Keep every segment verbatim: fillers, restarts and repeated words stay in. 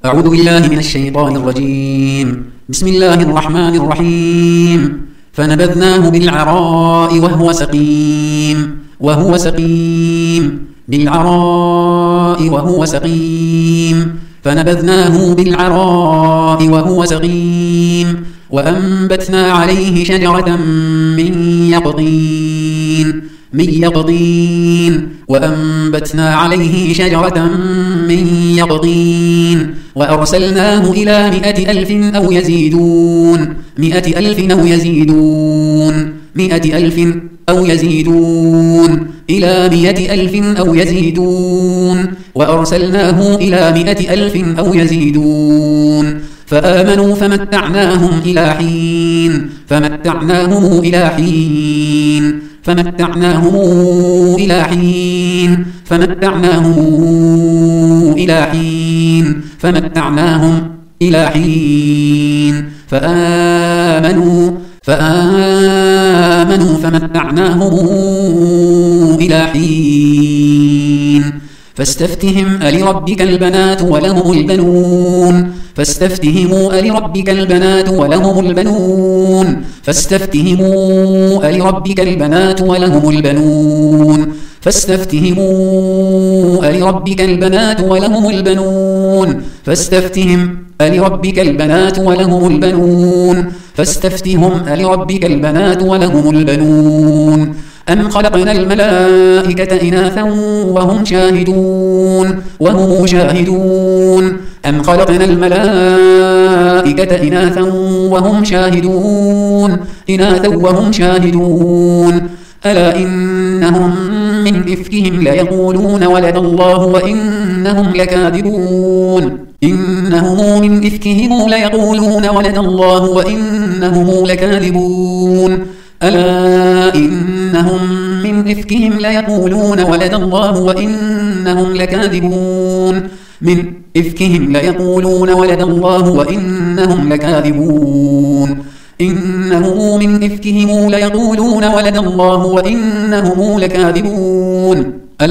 أعوذ بالله من الشيطان الرجيم. بسم الله الرحمن الرحيم. فنبذناه بالعراء وهو سقيم وهو سقيم بالعراء وهو سقيم فنبذناه بالعراء وهو سقيم وأنبتنا عليه شجرة من يقطين من يقطين وأنبتنا عليه شجرة من يقطين وأرسلناه إلى مئة ألف أو يزيدون مئة ألف أو يزيدون مئة ألف أو يزيدون إلى مئة ألف أو يزيدون وأرسلناه إلى مئة ألف أو يزيدون فآمنوا فمتعناهم إلى حين فمتعناهم إلى حين فمتعناهم إلى حين فمتعناهم إلى حين فمتعناهم إلى حين فآمنوا فآمنوا فمتعناهم إلى حين فاستفتهم ألربك البنات ولهم البنون فاستفتهموا ألربك البنات ولهم البنون فاستفتهموا ألربك البنات ولهم البنون فاستفتهموا ألربك البنات ولهم البنون فاستفتهم ألربك البنات ولهم البنون فاستفتهم ألربك البنات ولهم البنون أم خلقنا الملائكة إناثا وهم شاهدون وهم شاهدون أم خلقنا الملائكة إناثا وهم شاهدون إناثا وهم شاهدون ألا إنهم من إفكهم ليقولون ولد الله وإنهم لكاذبون إنهم من إفكهم ليقولون ولد الله وإنهم لكاذبون ألا إنهم من إفكهم ليقولون ولد الله وإنهم لكاذبون من إفكهم ليقولون ولد الله وإنهم لكاذبون إنه من إفكهم ليقولون ولد الله وإنهم لكاذبون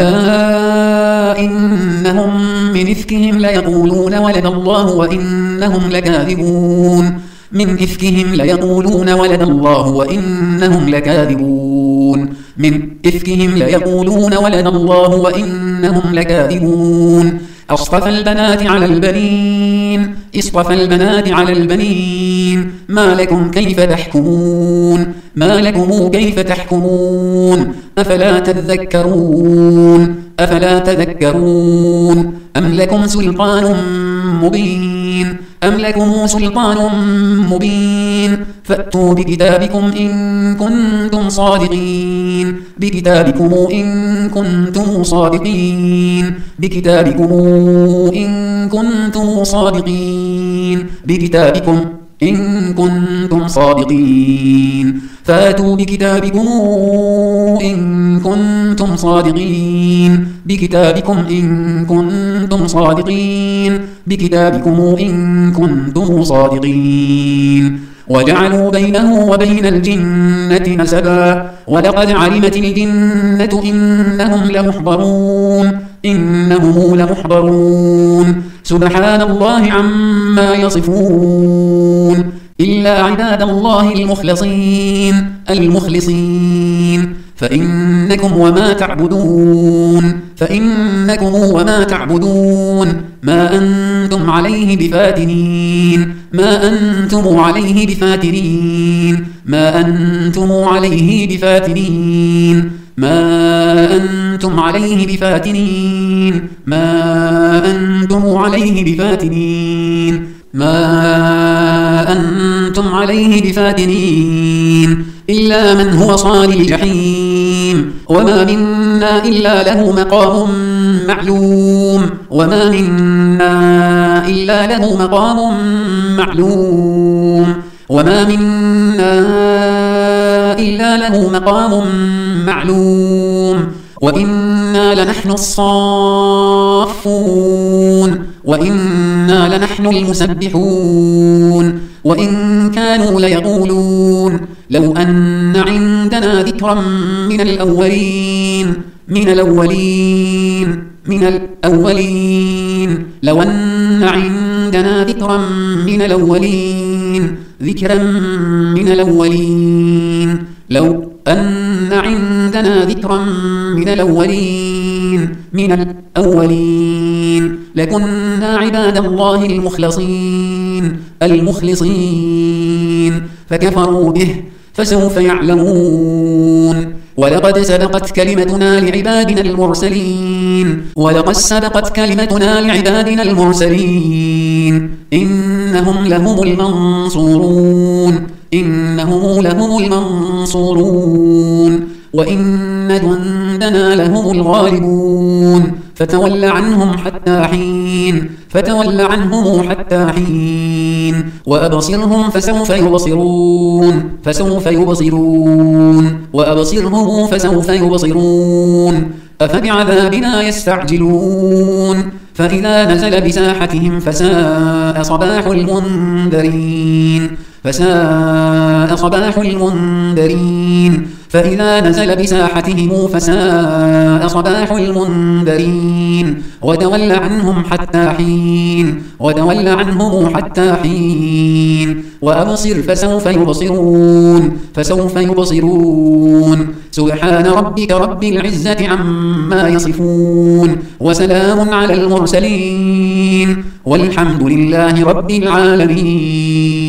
ألا إنهم من إفكهم ليقولون ولد الله وإنهم لكاذبون من إفكهم ليقولون ولد الله وإنهم لكاذبون من إفكهم ليقولون ولد الله وإنهم لكاذبون أصطفى البنات على البنين اصطفى البنات على البنين ما لكم كيف تحكمون ما لكم كيف تحكمون أفلا تذكرون أفلا تذكرون أم لكم سلطان مبين أم لكم سلطان مبين فأتوا بكتابكم إن كنتم صادقين بكتابكم إن كنتم صادقين بكتابكم إن كنتم صادقين بكتابكم إن كنتم صادقين فأتوا بكتابكم إن كنتم صادقين بكتابكم إن كنتم صادقين بكتابكم إن كنتم صادقين وجعلوا بينه وبين الجنة نسبا ولقد علمت الجنة إنهم لمحضرون إنهم لمحضرون سبحان الله عما يصفون إلا عباد الله المخلصين المخلصين فإنكم وما تعبدون فإنكم وما تعبدون ما أنتم عليه بفاتنين ما أنتم عليه بفاتنين ما أنتم عليه بفاتنين ما أنتم عليه بفاتنين ما أنتم عليه بفاتنين ما أنتم عليه بفاتنين إلا من هو صال الجحيم وما منا إلا له مقام معلوم وما منا إلا له مقام معلوم وما منا إلا له مقام معلوم وإنا لنحن الصافون وإنا لنحن المسبحون وإن كانوا ليقولون لو أن عندنا ذكرا من الأولين من الأولين من الأولين لو أن عندنا ذكرا من الأولين ذكرا من الأولين لو أن عندنا ذكرا من الأولين من الأولين لكنا عباد الله المخلصين المخلصين فكفروا به فسوف يعلمون ولقد سبقت كلمتنا لعبادنا المرسلين ولقد سبقت كلمتنا لعبادنا المرسلين إنهم لهم المنصورون إنهم لهم المنصورون وإن جندنا لهم الغالبون فتول عنهم حتى حين فتول عنهم حتى حين وأبصرهم فسوف يبصرون فسوف يبصرون وأبصرهم فسوف يبصرون أفبعذابنا يستعجلون فإذا نزل بساحتهم فساء صباح المنذرين فساء صباح المنذرين فإذا نزل بساحتهم فساء صباح المنذرين وتول عنهم حتى حين وتول عنهم حتى حين وأبصر فسوف يبصرون فسوف يبصرون سبحان ربك رب العزة عما يصفون وسلام على المرسلين والحمد لله رب العالمين.